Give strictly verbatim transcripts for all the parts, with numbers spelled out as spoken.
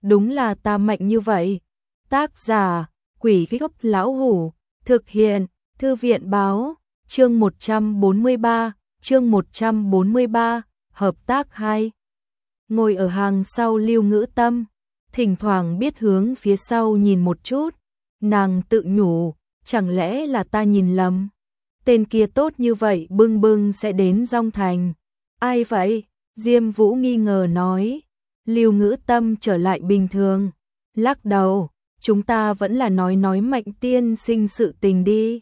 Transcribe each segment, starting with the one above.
đúng là ta mạnh như vậy. Tác giả, Quỷ Gốc Lão Hủ, thực hiện, Thư viện báo, chương một trăm bốn mươi ba, chương một trăm bốn mươi ba, hợp tác hai. Ngồi ở hàng sau Lưu Ngữ Tâm, thỉnh thoảng biết hướng phía sau nhìn một chút, nàng tự nhủ, chẳng lẽ là ta nhìn lầm? Tên kia tốt như vậy bưng bưng sẽ đến Dong Thành. Ai vậy? Diêm Vũ nghi ngờ nói. Lưu Ngữ Tâm trở lại bình thường, lắc đầu, chúng ta vẫn là nói nói Mạnh tiên sinh sự tình đi.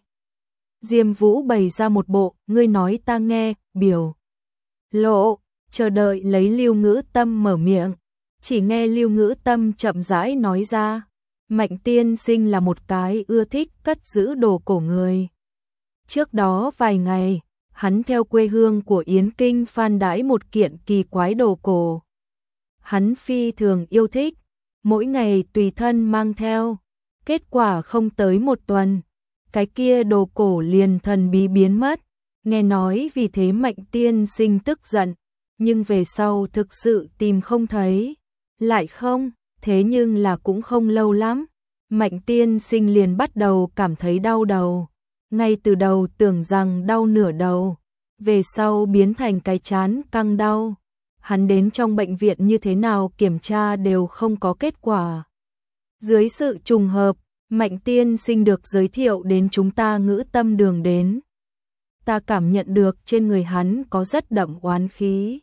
Diêm Vũ bày ra một bộ, ngươi nói ta nghe, biểu lộ, chờ đợi lấy Lưu Ngữ Tâm mở miệng. Chỉ nghe Lưu Ngữ Tâm chậm rãi nói ra, Mạnh tiên sinh là một cái ưa thích cất giữ đồ cổ người. Trước đó vài ngày, hắn theo quê hương của Yến Kinh phan đãi một kiện kỳ quái đồ cổ. Hắn phi thường yêu thích, mỗi ngày tùy thân mang theo. Kết quả không tới một tuần, cái kia đồ cổ liền thần bí biến mất. Nghe nói vì thế Mạnh tiên sinh tức giận, nhưng về sau thực sự tìm không thấy. Lại không, thế nhưng là cũng không lâu lắm, Mạnh tiên sinh liền bắt đầu cảm thấy đau đầu. Ngay từ đầu tưởng rằng đau nửa đầu, về sau biến thành cái chán căng đau. Hắn đến trong bệnh viện như thế nào kiểm tra đều không có kết quả. Dưới sự trùng hợp, Mạnh tiên sinh được giới thiệu đến chúng ta Ngữ Tâm đường đến. Ta cảm nhận được trên người hắn có rất đậm oán khí,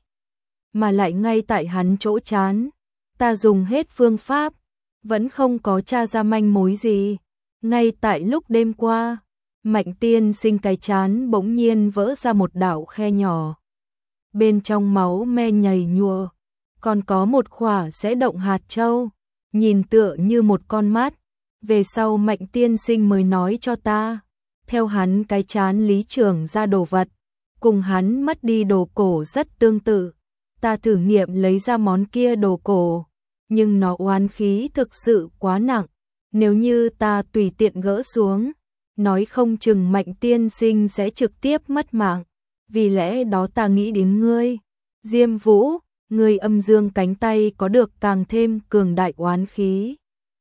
mà lại ngay tại hắn chỗ chán. Ta dùng hết phương pháp, vẫn không có tra ra manh mối gì. Ngay tại lúc đêm qua, Mạnh tiên sinh cái chán bỗng nhiên vỡ ra một đạo khe nhỏ. Bên trong máu me nhầy nhụa, còn có một khỏa sẽ động hạt châu, nhìn tựa như một con mắt. Về sau Mạnh tiên sinh mới nói cho ta, theo hắn cái chán lý trưởng ra đồ vật, cùng hắn mất đi đồ cổ rất tương tự. Ta thử nghiệm lấy ra món kia đồ cổ, nhưng nó oán khí thực sự quá nặng. Nếu như ta tùy tiện gỡ xuống, nói không chừng Mạnh tiên sinh sẽ trực tiếp mất mạng. Vì lẽ đó ta nghĩ đến ngươi, Diêm Vũ, ngươi âm dương cánh tay có được càng thêm cường đại oán khí.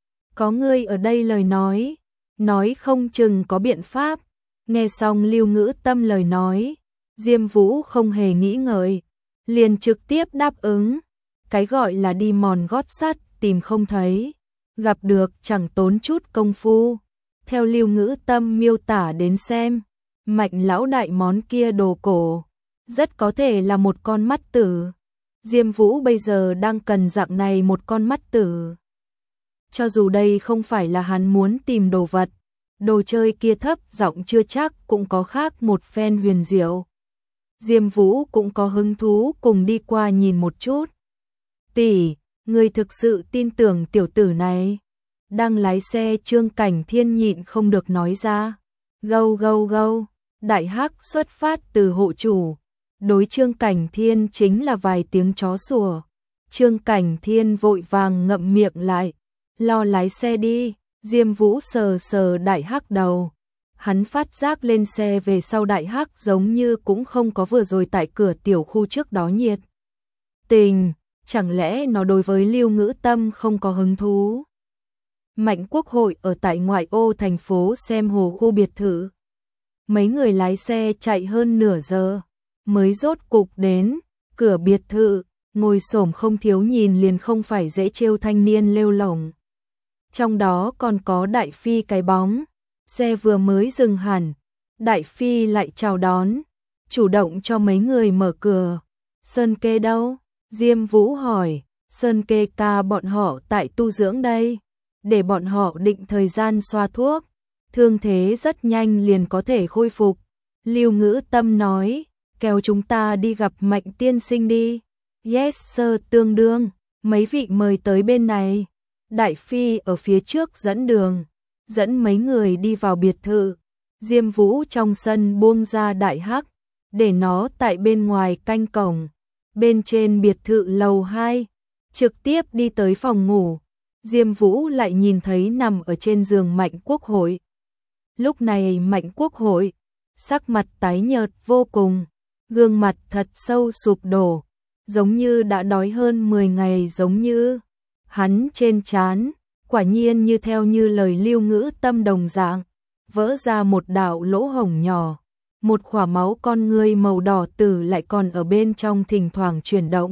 Có ngươi ở đây lời nói, nói không chừng có biện pháp. Nghe xong Lưu Ngữ Tâm lời nói, Diêm Vũ không hề nghĩ ngợi, liền trực tiếp đáp ứng. Cái gọi là đi mòn gót sắt tìm không thấy, gặp được chẳng tốn chút công phu. Theo Lưu Ngữ Tâm miêu tả đến xem, Mạnh lão đại món kia đồ cổ, rất có thể là một con mắt tử. Diêm Vũ bây giờ đang cần dạng này một con mắt tử. Cho dù đây không phải là hắn muốn tìm đồ vật, đồ chơi kia thấp giọng chưa chắc cũng có khác một phen huyền diệu. Diêm Vũ cũng có hứng thú cùng đi qua nhìn một chút. Tỷ, người thực sự tin tưởng tiểu tử này? Đang lái xe Trương Cảnh Thiên nhịn không được nói ra. Gâu gâu gâu, đại hắc xuất phát từ hộ chủ. Đối Trương Cảnh Thiên chính là vài tiếng chó sủa. Trương Cảnh Thiên vội vàng ngậm miệng lại, lo lái xe đi. Diêm Vũ sờ sờ đại hắc đầu. Hắn phát giác lên xe về sau đại hắc giống như cũng không có vừa rồi tại cửa tiểu khu trước đó nhiệt tình. Chẳng lẽ nó đối với Lưu Ngữ Tâm không có hứng thú? Mạnh Quốc Hội ở tại ngoại ô thành phố xem hồ khu biệt thự. Mấy người lái xe chạy hơn nửa giờ, mới rốt cục đến cửa biệt thự. Ngồi xổm không thiếu nhìn liền không phải dễ trêu thanh niên lêu lổng. Trong đó còn có Đại Phi cái bóng. Xe vừa mới dừng hẳn, Đại Phi lại chào đón, chủ động cho mấy người mở cửa. Sơn Kê đâu? Diêm Vũ hỏi. Sơn Kê ca bọn họ tại tu dưỡng đây, để bọn họ định thời gian xoa thuốc, thương thế rất nhanh liền có thể khôi phục. Lưu Ngữ Tâm nói, kéo chúng ta đi gặp Mạnh tiên sinh đi. Yes sir, tương đương, mấy vị mời tới bên này. Đại Phi ở phía trước dẫn đường, dẫn mấy người đi vào biệt thự. Diêm Vũ trong sân buông ra đại hắc, để nó tại bên ngoài canh cổng. Bên trên biệt thự lầu hai, trực tiếp đi tới phòng ngủ. Diêm Vũ lại nhìn thấy nằm ở trên giường Mạnh Quốc Hội. Lúc này Mạnh Quốc Hội, sắc mặt tái nhợt vô cùng, gương mặt thật sâu sụp đổ, giống như đã đói hơn mười ngày giống như. hắn trên trán, quả nhiên như theo như lời Lưu Ngữ Tâm đồng dạng, vỡ ra một đạo lỗ hổng nhỏ, một khỏa máu con ngươi màu đỏ tử lại còn ở bên trong thỉnh thoảng chuyển động.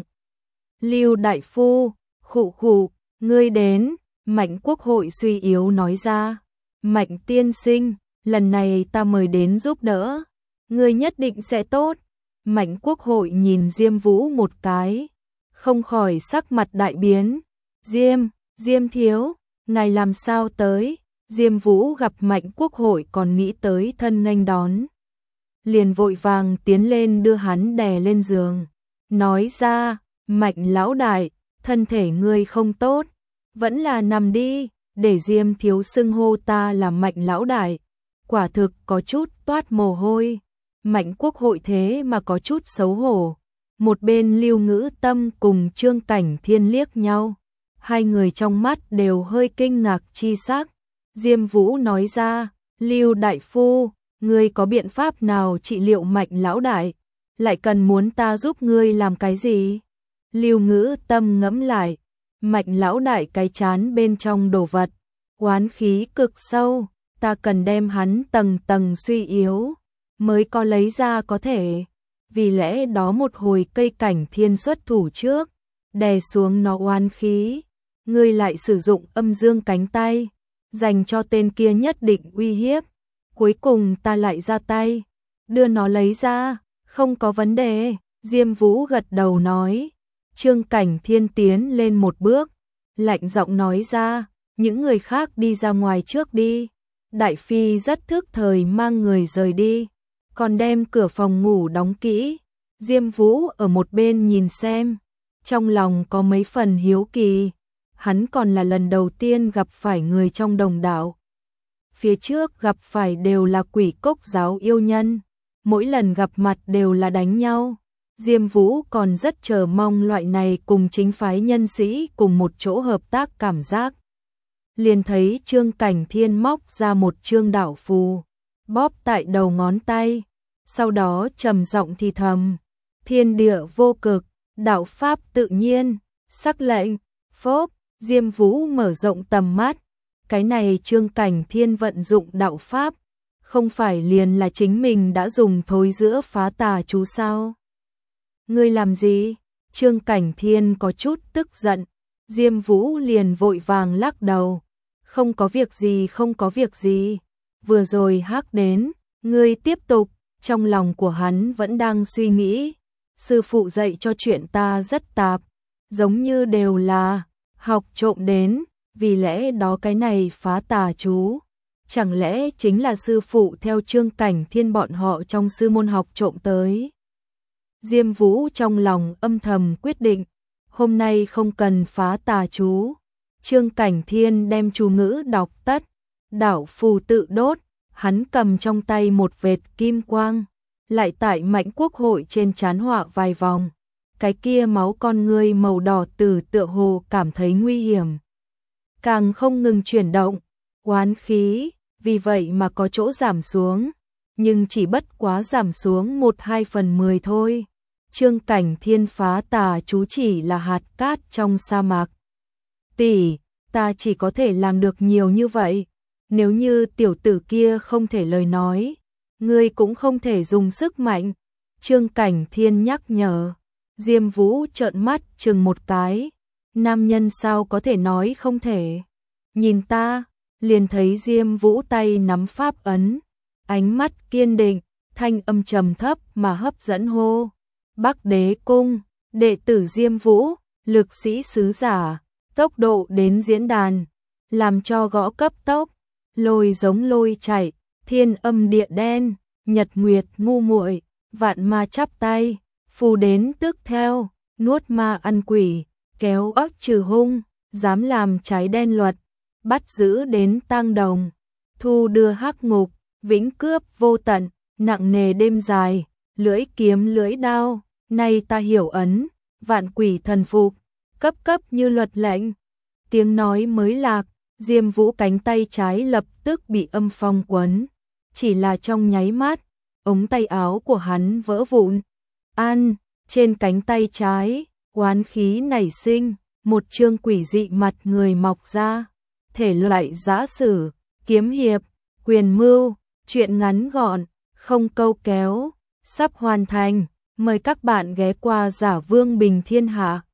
Lưu đại phu, khụ khụ, ngươi đến, Mạnh Quốc Hội suy yếu nói ra. Mạnh tiên sinh, lần này ta mời đến giúp đỡ, ngươi nhất định sẽ tốt. Mạnh Quốc Hội nhìn Diêm Vũ một cái, không khỏi sắc mặt đại biến. Diêm, Diêm thiếu, ngài làm sao tới? Diêm Vũ gặp Mạnh Quốc Hội còn nghĩ tới thân nghênh đón, liền vội vàng tiến lên đưa hắn đè lên giường, nói ra, Mạnh lão đại, thân thể ngươi không tốt, vẫn là nằm đi, để Diêm thiếu xưng hô ta là Mạnh lão đại, quả thực có chút toát mồ hôi. Mạnh Quốc Hội thế mà có chút xấu hổ. Một bên Lưu Ngữ Tâm cùng Trương Cảnh Thiên liếc nhau, hai người trong mắt đều hơi kinh ngạc chi sắc. Diêm Vũ nói ra, Lưu đại phu, ngươi có biện pháp nào trị liệu Mạnh lão đại, lại cần muốn ta giúp ngươi làm cái gì? Lưu Ngữ Tâm ngẫm lại, Mạnh lão đại cái chán bên trong đồ vật, oán khí cực sâu, ta cần đem hắn tầng tầng suy yếu, mới có lấy ra có thể. Vì lẽ đó một hồi Cây Cảnh Thiên xuất thủ trước, đè xuống nó oán khí, ngươi lại sử dụng âm dương cánh tay, dành cho tên kia nhất định uy hiếp, cuối cùng ta lại ra tay, đưa nó lấy ra, không có vấn đề. Diêm Vũ gật đầu nói. Trương Cảnh Thiên tiến lên một bước, lạnh giọng nói ra, những người khác đi ra ngoài trước đi. Đại phi rất thức thời mang người rời đi, còn đem cửa phòng ngủ đóng kỹ. Diêm Vũ ở một bên nhìn xem, trong lòng có mấy phần hiếu kỳ, hắn còn là lần đầu tiên gặp phải người trong đồng đạo. Phía trước gặp phải đều là Quỷ Cốc giáo yêu nhân, mỗi lần gặp mặt đều là đánh nhau. Diêm Vũ còn rất chờ mong loại này cùng chính phái nhân sĩ cùng một chỗ hợp tác cảm giác. Liền thấy Trương Cảnh Thiên móc ra một trương đạo phù, bóp tại đầu ngón tay, sau đó trầm giọng thì thầm, thiên địa vô cực, đạo pháp tự nhiên, sắc lệnh, phốp. Diêm Vũ mở rộng tầm mắt, cái này Trương Cảnh Thiên vận dụng đạo pháp, không phải liền là chính mình đã dùng thối giữa phá tà chú sao? Ngươi làm gì? Trương Cảnh Thiên có chút tức giận, Diêm Vũ liền vội vàng lắc đầu, không có việc gì không có việc gì, vừa rồi hắc đến, ngươi tiếp tục. Trong lòng của hắn vẫn đang suy nghĩ, sư phụ dạy cho chuyện ta rất tạp, giống như đều là học trộm đến, vì lẽ đó cái này phá tà chú, chẳng lẽ chính là sư phụ theo Trương Cảnh Thiên bọn họ trong sư môn học trộm tới. Diêm Vũ trong lòng âm thầm quyết định, hôm nay không cần phá tà chú. Trương Cảnh Thiên đem chú ngữ đọc tất, đạo phù tự đốt, hắn cầm trong tay một vệt kim quang, lại tại Mạnh Quốc Hội trên trán họa vài vòng. Cái kia máu con ngươi màu đỏ từ tựa hồ cảm thấy nguy hiểm, càng không ngừng chuyển động, oán khí, vì vậy mà có chỗ giảm xuống, nhưng chỉ bất quá giảm xuống một hai phần mười thôi. Trương Cảnh Thiên phá tà chú chỉ là hạt cát trong sa mạc. Tỷ, ta chỉ có thể làm được nhiều như vậy, nếu như tiểu tử kia không thể lời nói, ngươi cũng không thể dùng sức mạnh. Trương Cảnh Thiên nhắc nhở. Diêm Vũ trợn mắt chừng một cái, nam nhân sao có thể nói không thể. Nhìn ta, liền thấy Diêm Vũ tay nắm pháp ấn, ánh mắt kiên định, thanh âm trầm thấp mà hấp dẫn hô. Bắc Đế Cung, đệ tử Diêm Vũ, lực sĩ sứ giả, tốc độ đến diễn đàn, làm cho gõ cấp tốc, lôi giống lôi chạy, thiên âm địa đen, nhật nguyệt ngu muội, vạn ma chắp tay. Phù đến tức theo, nuốt ma ăn quỷ, kéo óc trừ hung, dám làm trái đen luật, bắt giữ đến tang đồng, thu đưa hắc ngục, vĩnh cướp vô tận, nặng nề đêm dài, lưỡi kiếm lưỡi đao, nay ta hiểu ấn, vạn quỷ thần phục, cấp cấp như luật lệnh. Tiếng nói mới lạc, Diêm Vũ cánh tay trái lập tức bị âm phong quấn, chỉ là trong nháy mắt, ống tay áo của hắn vỡ vụn. An, trên cánh tay trái, oán khí nảy sinh, một chương quỷ dị mặt người mọc ra, thể loại giã sử, kiếm hiệp, quyền mưu, truyện ngắn gọn, không câu kéo, sắp hoàn thành, mời các bạn ghé qua Giả Vương Bình Thiên Hạ.